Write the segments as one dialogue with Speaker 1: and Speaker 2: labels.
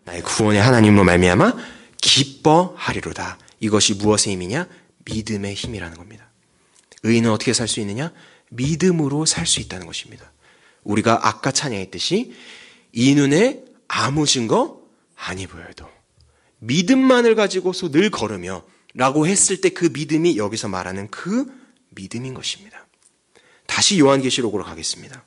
Speaker 1: 나의 구원의 하나님으로 말미암아 기뻐하리로다. 이것이 무엇의 힘이냐? 믿음의 힘이라는 겁니다. 의인은 어떻게 살 수 있느냐? 믿음으로 살 수 있다는 것입니다. 우리가 아까 찬양했듯이 이 눈에 아무 증거 아니 보여도 믿음만을 가지고서 늘 걸으며 라고 했을 때 그 믿음이 여기서 말하는 그 믿음인 것입니다. 다시 요한계시록으로 가겠습니다.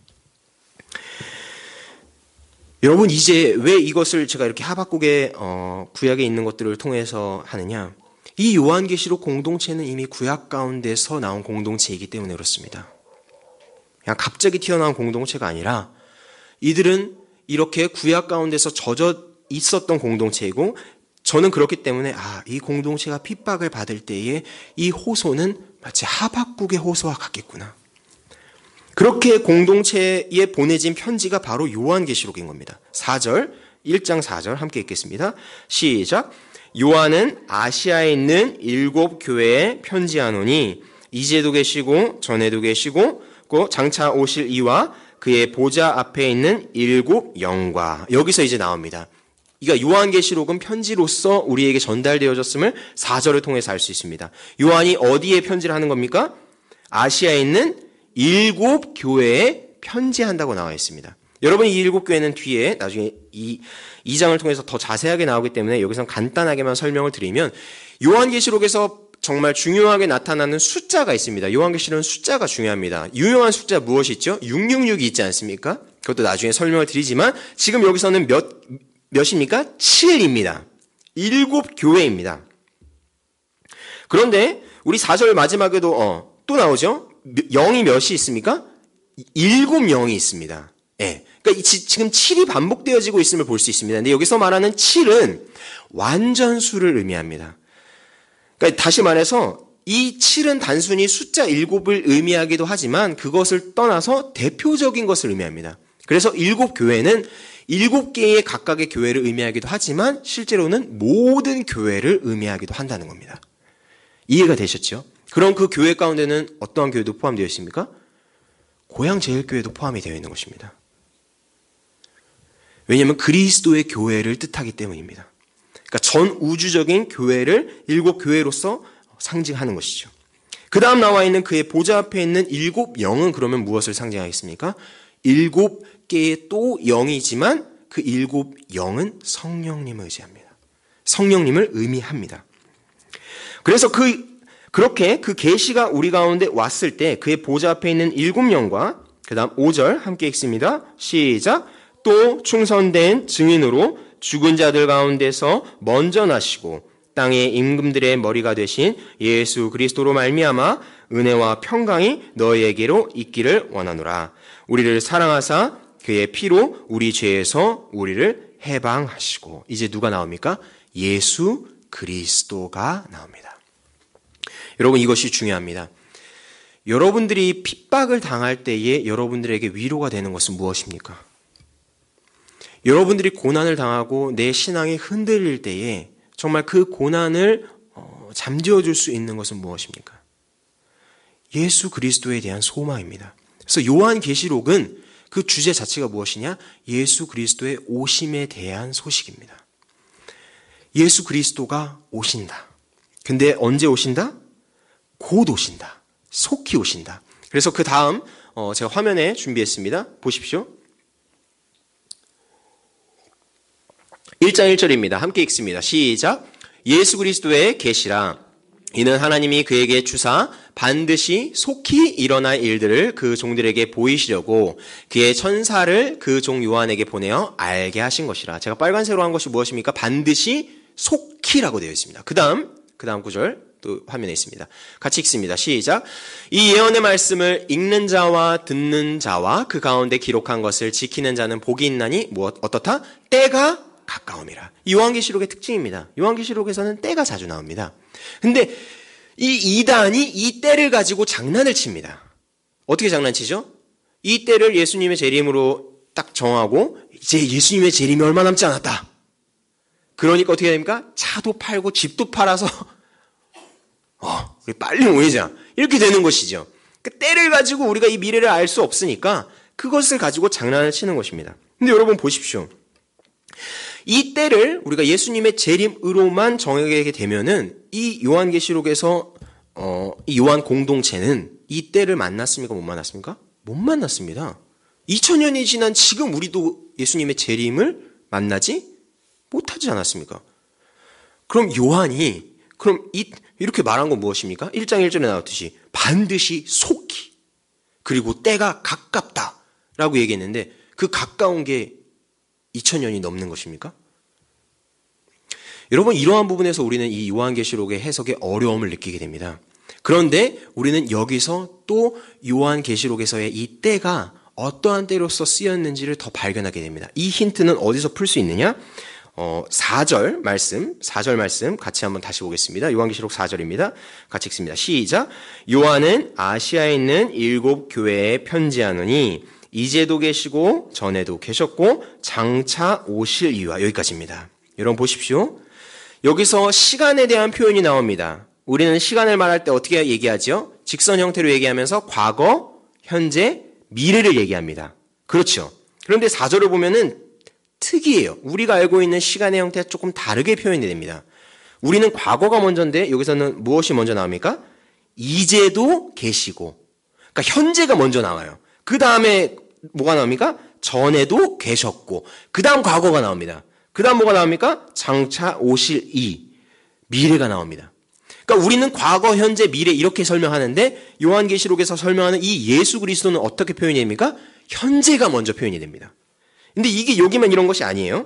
Speaker 1: 여러분, 이제 왜 이것을 제가 이렇게 하박국의 구약에 있는 것들을 통해서 하느냐? 이 요한계시록 공동체는 이미 구약 가운데서 나온 공동체이기 때문에 그렇습니다. 그냥 갑자기 튀어나온 공동체가 아니라 이들은 이렇게 구약 가운데서 젖어 있었던 공동체이고, 저는 그렇기 때문에 이 공동체가 핍박을 받을 때에 이 호소는 마치 하박국의 호소와 같겠구나. 그렇게 공동체에 보내진 편지가 바로 요한계시록인 겁니다. 4절, 1장 4절 함께 읽겠습니다. 시작. 요한은 아시아에 있는 7 교회에 편지하노니 이제도 계시고 전에도 계시고 장차 오실 이와 그의 보좌 앞에 있는 7 영과. 여기서 이제 나옵니다. 그러니까 요한계시록은 편지로서 우리에게 전달되어졌음을 4절을 통해서 알 수 있습니다. 요한이 어디에 편지를 하는 겁니까? 아시아에 있는 7 교회에 편지한다고 나와 있습니다. 여러분, 이 7 교회는 뒤에 나중에 이 2장을 통해서 더 자세하게 나오기 때문에 여기서 간단하게만 설명을 드리면, 요한계시록에서 정말 중요하게 나타나는 숫자가 있습니다. 요한계시록은 숫자가 중요합니다. 유명한 숫자 무엇이 있죠? 666이 있지 않습니까? 그것도 나중에 설명을 드리지만 지금 여기서는 몇입니까? 7입니다. 7 교회입니다. 그런데 우리 4절 마지막에도 또 나오죠? 0이 몇이 있습니까? 7 0이 있습니다. 예. 그러니까 지금 7이 반복되어지고 있음을 볼 수 있습니다. 근데 여기서 말하는 7은 완전수를 의미합니다. 그러니까 다시 말해서 이 7은 단순히 숫자 7을 의미하기도 하지만 그것을 떠나서 대표적인 것을 의미합니다. 그래서 7 교회는 7개의 각각의 교회를 의미하기도 하지만 실제로는 모든 교회를 의미하기도 한다는 겁니다. 이해가 되셨죠? 그럼 그 교회 가운데는 어떠한 교회도 포함되어 있습니까? 고향제일교회도 포함이 되어 있는 것입니다. 왜냐하면 그리스도의 교회를 뜻하기 때문입니다. 그러니까 전 우주적인 교회를 7 교회로서 상징하는 것이죠. 그 다음 나와 있는 그의 보좌 앞에 있는 7 영은 그러면 무엇을 상징하겠습니까? 7개의 또 영이지만 그 7 영은 성령님을 의지합니다. 성령님을 의미합니다. 그래서 그렇게 그 계시가 우리 가운데 왔을 때 그의 보좌 앞에 있는 7 영과 그 다음 5절 함께 읽습니다. 시작. 또 충성된 증인으로 죽은 자들 가운데서 먼저 나시고 땅의 임금들의 머리가 되신 예수 그리스도로 말미암아 은혜와 평강이 너희에게로 있기를 원하노라. 우리를 사랑하사 그의 피로 우리 죄에서 우리를 해방하시고. 이제 누가 나옵니까? 예수 그리스도가 나옵니다. 여러분, 이것이 중요합니다. 여러분들이 핍박을 당할 때에 여러분들에게 위로가 되는 것은 무엇입니까? 여러분들이 고난을 당하고 내 신앙이 흔들릴 때에 정말 그 고난을 잠재워 줄 수 있는 것은 무엇입니까? 예수 그리스도에 대한 소망입니다. 그래서 요한계시록은 그 주제 자체가 무엇이냐? 예수 그리스도의 오심에 대한 소식입니다. 예수 그리스도가 오신다. 근데 언제 오신다? 곧 오신다. 속히 오신다. 그래서 그 다음 제가 화면에 준비했습니다. 보십시오. 1장 1절입니다. 함께 읽습니다. 시작. 예수 그리스도의 계시라. 이는 하나님이 그에게 주사 반드시 속히 일어날 일들을 그 종들에게 보이시려고 그의 천사를 그 종 요한에게 보내어 알게 하신 것이라. 제가 빨간색으로 한 것이 무엇입니까? 반드시 속히라고 되어 있습니다. 그 다음 구절 또 화면에 있습니다. 같이 읽습니다. 시작. 이 예언의 말씀을 읽는 자와 듣는 자와 그 가운데 기록한 것을 지키는 자는 복이 있나니 어떻다? 때가 가까움이라. 요한계시록의 특징입니다. 요한계시록에서는 때가 자주 나옵니다. 근데 이 이단이 이 때를 가지고 장난을 칩니다. 어떻게 장난치죠? 이 때를 예수님의 재림으로 딱 정하고 이제 예수님의 재림이 얼마 남지 않았다. 그러니까 어떻게 됩니까? 차도 팔고 집도 팔아서 우리 빨리 모이자. 이렇게 되는 것이죠. 그 때를 가지고 우리가 이 미래를 알 수 없으니까 그것을 가지고 장난을 치는 것입니다. 근데 여러분 보십시오. 이 때를 우리가 예수님의 재림으로만 정하게 되면은 이 요한계시록에서 이 요한 공동체는 이 때를 만났습니까? 못 만났습니까? 못 만났습니다. 2000년이 지난 지금 우리도 예수님의 재림을 만나지 못하지 않았습니까? 그럼 요한이 이렇게 말한 건 무엇입니까? 1장 1절에 나왔듯이 반드시 속히 그리고 때가 가깝다라고 얘기했는데 그 가까운 게 2000년이 넘는 것입니까? 여러분, 이러한 부분에서 우리는 이 요한계시록의 해석에 어려움을 느끼게 됩니다. 그런데 우리는 여기서 또 요한계시록에서의 이 때가 어떠한 때로서 쓰였는지를 더 발견하게 됩니다. 이 힌트는 어디서 풀 수 있느냐? 4절 말씀 같이 한번 다시 보겠습니다. 요한계시록 4절입니다. 같이 읽습니다. 시작. 요한은 아시아에 있는 7 교회에 편지하노니 이제도 계시고 전에도 계셨고 장차 오실 이유와, 여기까지입니다. 여러분 보십시오. 여기서 시간에 대한 표현이 나옵니다. 우리는 시간을 말할 때 어떻게 얘기하죠? 직선 형태로 얘기하면서 과거, 현재, 미래를 얘기합니다. 그렇죠. 그런데 4절을 보면은 특이해요. 우리가 알고 있는 시간의 형태가 조금 다르게 표현이 됩니다. 우리는 과거가 먼저인데 여기서는 무엇이 먼저 나옵니까? 이제도 계시고. 그러니까 현재가 먼저 나와요. 그 다음에 뭐가 나옵니까? 전에도 계셨고. 그 다음 과거가 나옵니다. 그 다음 뭐가 나옵니까? 장차 오실 미래가 나옵니다. 그러니까 우리는 과거, 현재, 미래 이렇게 설명하는데 요한계시록에서 설명하는 이 예수 그리스도는 어떻게 표현이 됩니까? 현재가 먼저 표현이 됩니다. 근데 이게 여기만 이런 것이 아니에요.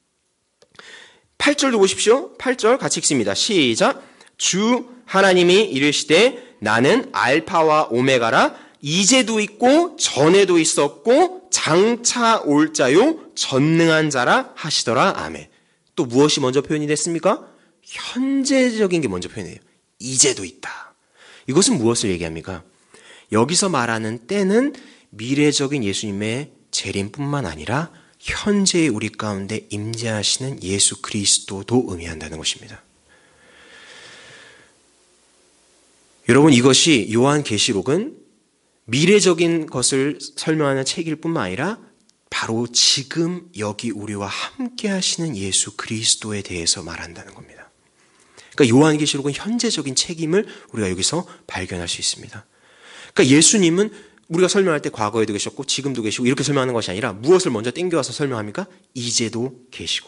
Speaker 1: 8절도 보십시오. 8절 같이 읽습니다. 시작. 주 하나님이 이르시되 나는 알파와 오메가라, 이제도 있고 전에도 있었고 장차 올 자요 전능한 자라 하시더라. 아멘. 또 무엇이 먼저 표현이 됐습니까? 현재적인 게 먼저 표현해요. 이제도 있다. 이것은 무엇을 얘기합니까? 여기서 말하는 때는 미래적인 예수님의 재림뿐만 아니라 현재의 우리 가운데 임재하시는 예수 그리스도도 의미한다는 것입니다. 여러분, 이것이 요한계시록은 미래적인 것을 설명하는 책일 뿐만 아니라 바로 지금 여기 우리와 함께 하시는 예수 그리스도에 대해서 말한다는 겁니다. 그러니까 요한계시록은 현재적인 책임을 우리가 여기서 발견할 수 있습니다. 그러니까 예수님은 우리가 설명할 때 과거에도 계셨고 지금도 계시고 이렇게 설명하는 것이 아니라 무엇을 먼저 땡겨와서 설명합니까? 이제도 계시고.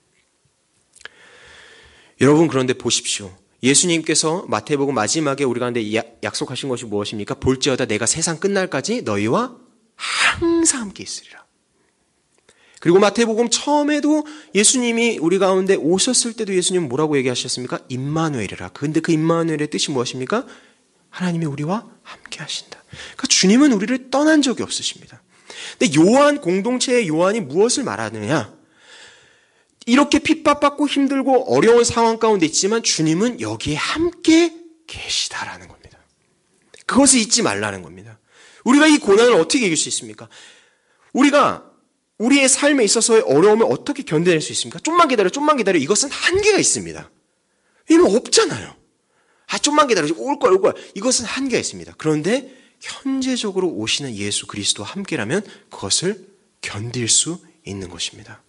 Speaker 1: 여러분, 그런데 보십시오. 예수님께서 마태복음 마지막에 우리 가운데 약속하신 것이 무엇입니까? 볼지어다 내가 세상 끝날까지 너희와 항상 함께 있으리라. 그리고 마태복음 처음에도 예수님이 우리 가운데 오셨을 때도 예수님은 뭐라고 얘기하셨습니까? 임마누엘이라. 근데 그 임마누엘의 뜻이 무엇입니까? 하나님이 우리와 함께 하신다. 그러니까 주님은 우리를 떠난 적이 없으십니다. 근데 요한 공동체의 요한이 무엇을 말하느냐? 이렇게 핍박받고 힘들고 어려운 상황 가운데 있지만 주님은 여기에 함께 계시다라는 겁니다. 그것을 잊지 말라는 겁니다. 우리가 이 고난을 어떻게 이길 수 있습니까? 우리가 우리의 삶에 있어서의 어려움을 어떻게 견뎌낼 수 있습니까? 좀만 기다려. 이것은 한계가 있습니다. 왜냐면 없잖아요. 좀만 기다려. 올 거야. 이것은 한계가 있습니다. 그런데 현재적으로 오시는 예수 그리스도와 함께라면 그것을 견딜 수 있는 것입니다.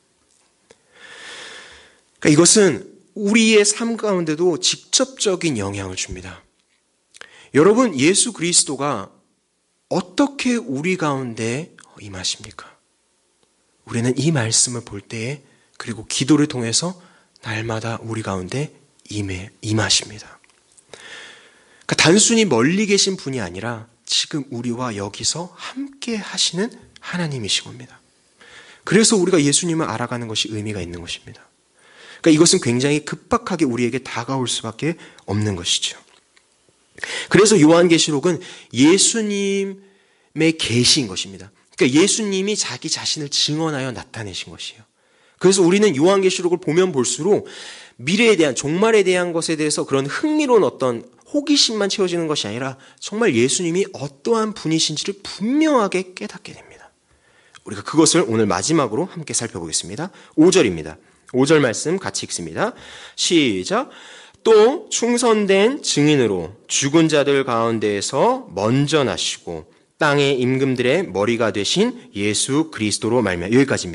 Speaker 1: 그러니까 이것은 우리의 삶 가운데도 직접적인 영향을 줍니다. 여러분, 예수 그리스도가 어떻게 우리 가운데 임하십니까? 우리는 이 말씀을 볼 때에 그리고 기도를 통해서 날마다 우리 가운데 임하십니다. 그러니까 단순히 멀리 계신 분이 아니라 지금 우리와 여기서 함께 하시는 하나님이신 겁니다. 그래서 우리가 예수님을 알아가는 것이 의미가 있는 것입니다. 그러니까 이것은 굉장히 급박하게 우리에게 다가올 수밖에 없는 것이죠. 그래서 요한계시록은 예수님의 계시인 것입니다. 그러니까 예수님이 자기 자신을 증언하여 나타내신 것이에요. 그래서 우리는 요한계시록을 보면 볼수록 미래에 대한, 종말에 대한 것에 대해서 그런 흥미로운 어떤 호기심만 채워지는 것이 아니라 정말 예수님이 어떠한 분이신지를 분명하게 깨닫게 됩니다. 우리가 그것을 오늘 마지막으로 함께 살펴보겠습니다. 5절입니다. 5절 말씀 같이 읽습니다. 시작. 또 충성된 증인으로 죽은 자들 가운데에서 먼저 나시고 땅의 임금들의 머리가 되신 예수 그리스도로 말미암아. 여기까지입니다.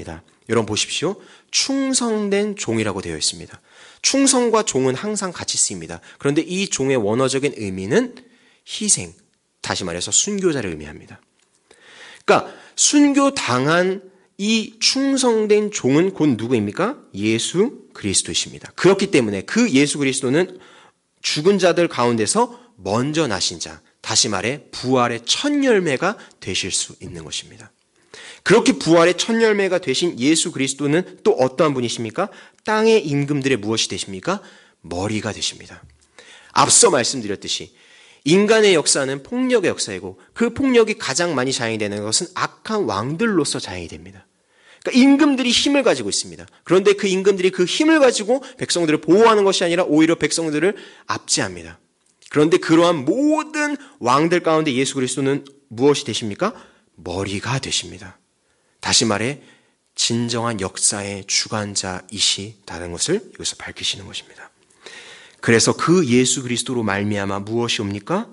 Speaker 1: 여러분 보십시오. 충성된 종이라고 되어 있습니다. 충성과 종은 항상 같이 쓰입니다. 그런데 이 종의 원어적인 의미는 희생, 다시 말해서 순교자를 의미합니다. 그러니까 순교당한 이 충성된 종은 곧 누구입니까? 예수 그리스도이십니다. 그렇기 때문에 그 예수 그리스도는 죽은 자들 가운데서 먼저 나신 자, 다시 말해 부활의 첫 열매가 되실 수 있는 것입니다. 그렇게 부활의 첫 열매가 되신 예수 그리스도는 또 어떠한 분이십니까? 땅의 임금들의 무엇이 되십니까? 머리가 되십니다. 앞서 말씀드렸듯이 인간의 역사는 폭력의 역사이고 그 폭력이 가장 많이 자행이 되는 것은 악한 왕들로서 자행이 됩니다. 그러니까 임금들이 힘을 가지고 있습니다. 그런데 그 임금들이 그 힘을 가지고 백성들을 보호하는 것이 아니라 오히려 백성들을 압제합니다. 그런데 그러한 모든 왕들 가운데 예수 그리스도는 무엇이 되십니까? 머리가 되십니다. 다시 말해 진정한 역사의 주관자이시다는 것을 여기서 밝히시는 것입니다. 그래서 그 예수 그리스도로 말미암아 무엇이 옵니까?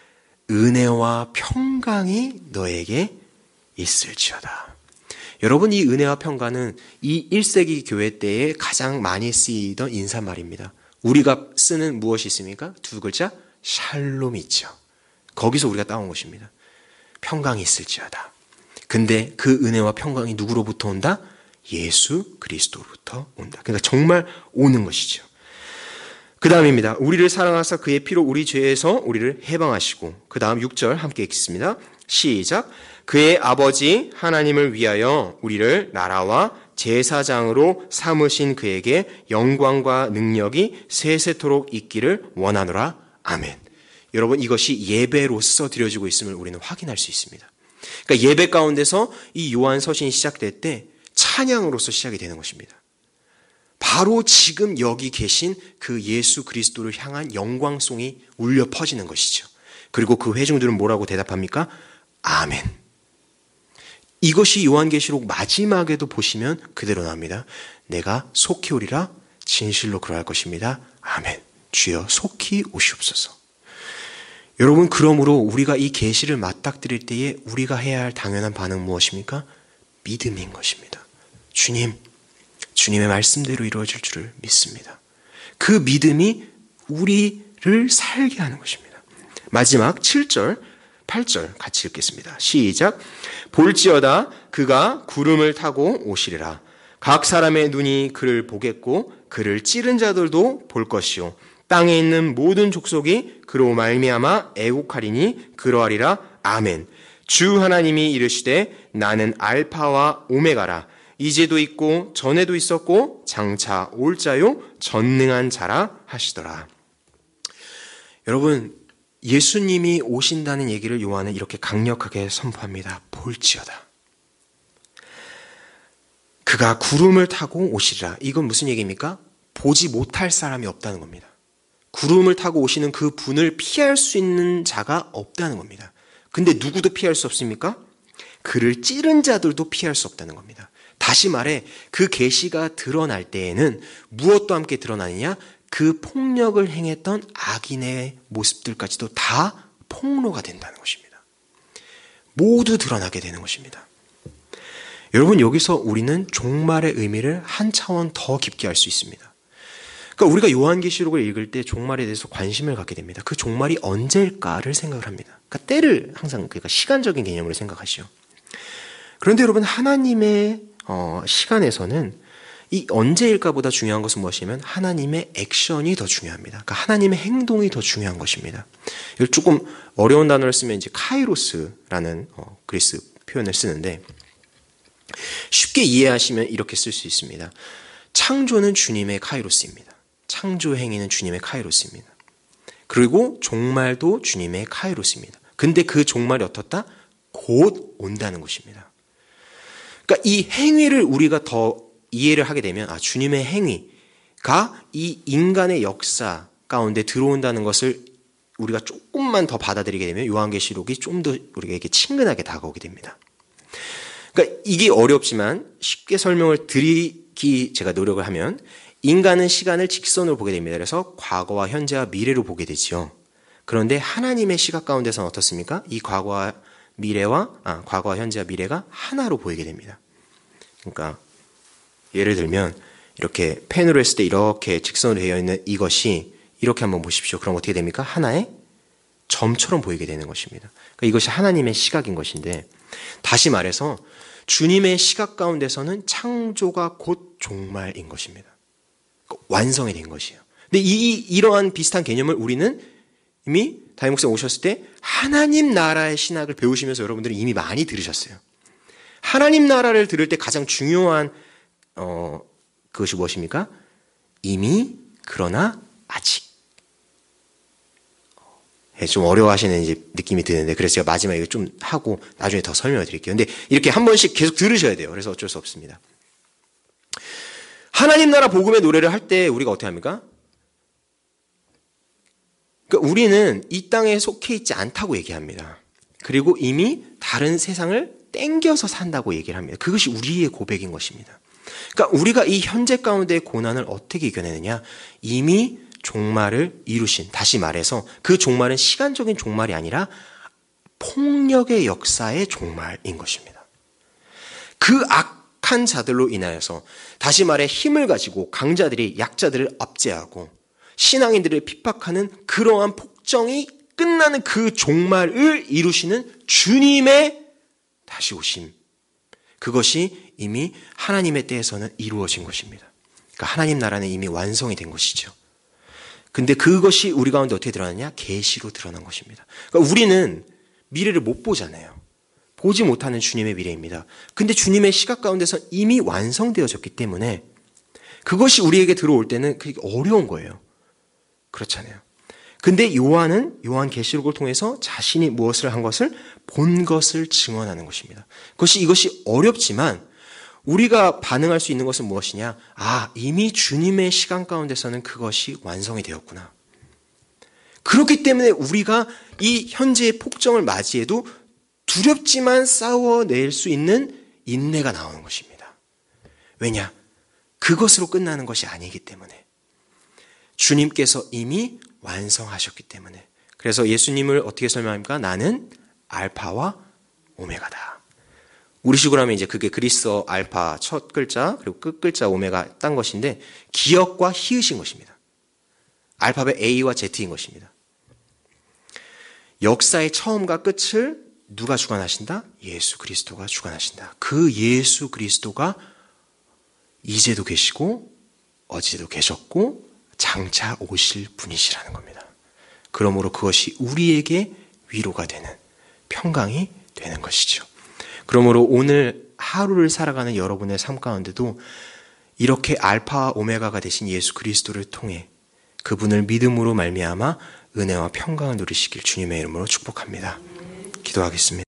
Speaker 1: 은혜와 평강이 너에게 있을지어다. 여러분, 이 은혜와 평강은 이 1세기 교회 때에 가장 많이 쓰이던 인사말입니다. 우리가 쓰는 무엇이 있습니까? 두 글자, 샬롬이 있죠. 거기서 우리가 따온 것입니다. 평강이 있을지어다. 근데 그 은혜와 평강이 누구로부터 온다? 예수 그리스도로부터 온다. 그러니까 정말 오는 것이죠. 그 다음입니다. 우리를 사랑하사 그의 피로 우리 죄에서 우리를 해방하시고, 그 다음 6절 함께 읽겠습니다. 시작. 그의 아버지 하나님을 위하여 우리를 나라와 제사장으로 삼으신 그에게 영광과 능력이 세세토록 있기를 원하노라. 아멘. 여러분, 이것이 예배로서 드려지고 있음을 우리는 확인할 수 있습니다. 그러니까 예배 가운데서 이 요한 서신이 시작될 때 찬양으로서 시작이 되는 것입니다. 바로 지금 여기 계신 그 예수 그리스도를 향한 영광송이 울려 퍼지는 것이죠. 그리고 그 회중들은 뭐라고 대답합니까? 아멘. 이것이 요한계시록 마지막에도 보시면 그대로 나옵니다. 내가 속히 오리라 진실로 그러할 것입니다. 아멘. 주여 속히 오시옵소서. 여러분, 그러므로 우리가 이 계시를 맞닥뜨릴 때에 우리가 해야 할 당연한 반응은 무엇입니까? 믿음인 것입니다. 주님, 주님의 말씀대로 이루어질 줄을 믿습니다. 그 믿음이 우리를 살게 하는 것입니다. 마지막 7절, 8절 같이 읽겠습니다. 시작. 볼지어다 그가 구름을 타고 오시리라. 각 사람의 눈이 그를 보겠고 그를 찌른 자들도 볼 것이요. 땅에 있는 모든 족속이 그로 말미암아 애국하리니 그러하리라. 아멘. 주 하나님이 이르시되 나는 알파와 오메가라. 이제도 있고 전에도 있었고 장차 올 자요 전능한 자라 하시더라. 여러분, 예수님이 오신다는 얘기를 요한은 이렇게 강력하게 선포합니다. 볼지어다. 그가 구름을 타고 오시리라. 이건 무슨 얘기입니까? 보지 못할 사람이 없다는 겁니다. 구름을 타고 오시는 그 분을 피할 수 있는 자가 없다는 겁니다. 근데 누구도 피할 수 없습니까? 그를 찌른 자들도 피할 수 없다는 겁니다. 다시 말해 그 계시가 드러날 때에는 무엇도 함께 드러나느냐? 그 폭력을 행했던 악인의 모습들까지도 다 폭로가 된다는 것입니다. 모두 드러나게 되는 것입니다. 여러분, 여기서 우리는 종말의 의미를 한 차원 더 깊게 알 수 있습니다. 그러니까 우리가 요한계시록을 읽을 때 종말에 대해서 관심을 갖게 됩니다. 그 종말이 언제일까를 생각을 합니다. 그러니까 때를 항상 그러니까 시간적인 개념으로 생각하시죠. 그런데 여러분, 하나님의 시간에서는 이 언제일까보다 중요한 것은 무엇이냐면 하나님의 액션이 더 중요합니다. 그러니까 하나님의 행동이 더 중요한 것입니다. 이걸 조금 어려운 단어를 쓰면 이제 카이로스라는 그리스 표현을 쓰는데 쉽게 이해하시면 이렇게 쓸 수 있습니다. 창조는 주님의 카이로스입니다. 창조 행위는 주님의 카이로스입니다. 그리고 종말도 주님의 카이로스입니다. 근데 그 종말이 어떻다? 곧 온다는 것입니다. 그러니까 이 행위를 우리가 더 이해를 하게 되면 주님의 행위가 이 인간의 역사 가운데 들어온다는 것을 우리가 조금만 더 받아들이게 되면 요한계시록이 좀 더 우리에게 친근하게 다가오게 됩니다. 그러니까 이게 어렵지만 쉽게 설명을 드리기 제가 노력을 하면 인간은 시간을 직선으로 보게 됩니다. 그래서 과거와 현재와 미래로 보게 되지요. 그런데 하나님의 시각 가운데서는 어떻습니까? 이 과거와 현재와 미래가 하나로 보이게 됩니다. 그러니까 예를 들면 이렇게 펜으로 했을 때 이렇게 직선으로 되어 있는 이것이 이렇게 한번 보십시오. 그럼 어떻게 됩니까? 하나의 점처럼 보이게 되는 것입니다. 그러니까 이것이 하나님의 시각인 것인데, 다시 말해서 주님의 시각 가운데서는 창조가 곧 종말인 것입니다. 그러니까 완성이 된 것이에요. 근데 이러한 비슷한 개념을 우리는 이미 담임 목사님 오셨을 때 하나님 나라의 신학을 배우시면서 여러분들이 이미 많이 들으셨어요. 하나님 나라를 들을 때 가장 중요한 그것이 무엇입니까? 이미, 그러나, 아직. 좀 어려워하시는 이제 느낌이 드는데, 그래서 제가 마지막에 이거 좀 하고 나중에 더 설명을 드릴게요. 근데 이렇게 한 번씩 계속 들으셔야 돼요. 그래서 어쩔 수 없습니다. 하나님 나라 복음의 노래를 할 때 우리가 어떻게 합니까? 그러니까 우리는 이 땅에 속해 있지 않다고 얘기합니다. 그리고 이미 다른 세상을 땡겨서 산다고 얘기를 합니다. 그것이 우리의 고백인 것입니다. 그러니까 우리가 이 현재 가운데의 고난을 어떻게 이겨내느냐? 이미 종말을 이루신, 다시 말해서 그 종말은 시간적인 종말이 아니라 폭력의 역사의 종말인 것입니다. 그 악한 자들로 인하여서, 다시 말해 힘을 가지고 강자들이 약자들을 압제하고 신앙인들을 핍박하는 그러한 폭정이 끝나는 그 종말을 이루시는 주님의 다시 오심, 그것이 이미 하나님의 때에서는 이루어진 것입니다. 그러니까 하나님 나라는 이미 완성이 된 것이죠. 근데 그것이 우리 가운데 어떻게 드러나냐? 계시로 드러난 것입니다. 그러니까 우리는 미래를 못 보잖아요. 보지 못하는 주님의 미래입니다. 근데 주님의 시각 가운데서 이미 완성되어졌기 때문에 그것이 우리에게 들어올 때는 그게 어려운 거예요. 그렇잖아요. 근데 요한 계시록을 통해서 자신이 무엇을 한 것을 본 것을 증언하는 것입니다. 이것이 어렵지만 우리가 반응할 수 있는 것은 무엇이냐? 이미 주님의 시간 가운데서는 그것이 완성이 되었구나. 그렇기 때문에 우리가 이 현재의 폭정을 맞이해도 두렵지만 싸워낼 수 있는 인내가 나오는 것입니다. 왜냐? 그것으로 끝나는 것이 아니기 때문에. 주님께서 이미 완성하셨기 때문에. 그래서 예수님을 어떻게 설명합니까? 나는 알파와 오메가다. 우리식으로 하면 이제 그게 그리스어 알파 첫 글자 그리고 끝 글자 오메가 딴 것인데, 기역과 히읗인 것입니다. 알파벳 A와 Z인 것입니다. 역사의 처음과 끝을 누가 주관하신다? 예수 그리스도가 주관하신다. 그 예수 그리스도가 이제도 계시고 어제도 계셨고 장차 오실 분이시라는 겁니다. 그러므로 그것이 우리에게 위로가 되는, 평강이 되는 것이죠. 그러므로 오늘 하루를 살아가는 여러분의 삶 가운데도 이렇게 알파와 오메가가 되신 예수 그리스도를 통해 그분을 믿음으로 말미암아 은혜와 평강을 누리시길 주님의 이름으로 축복합니다. 기도하겠습니다.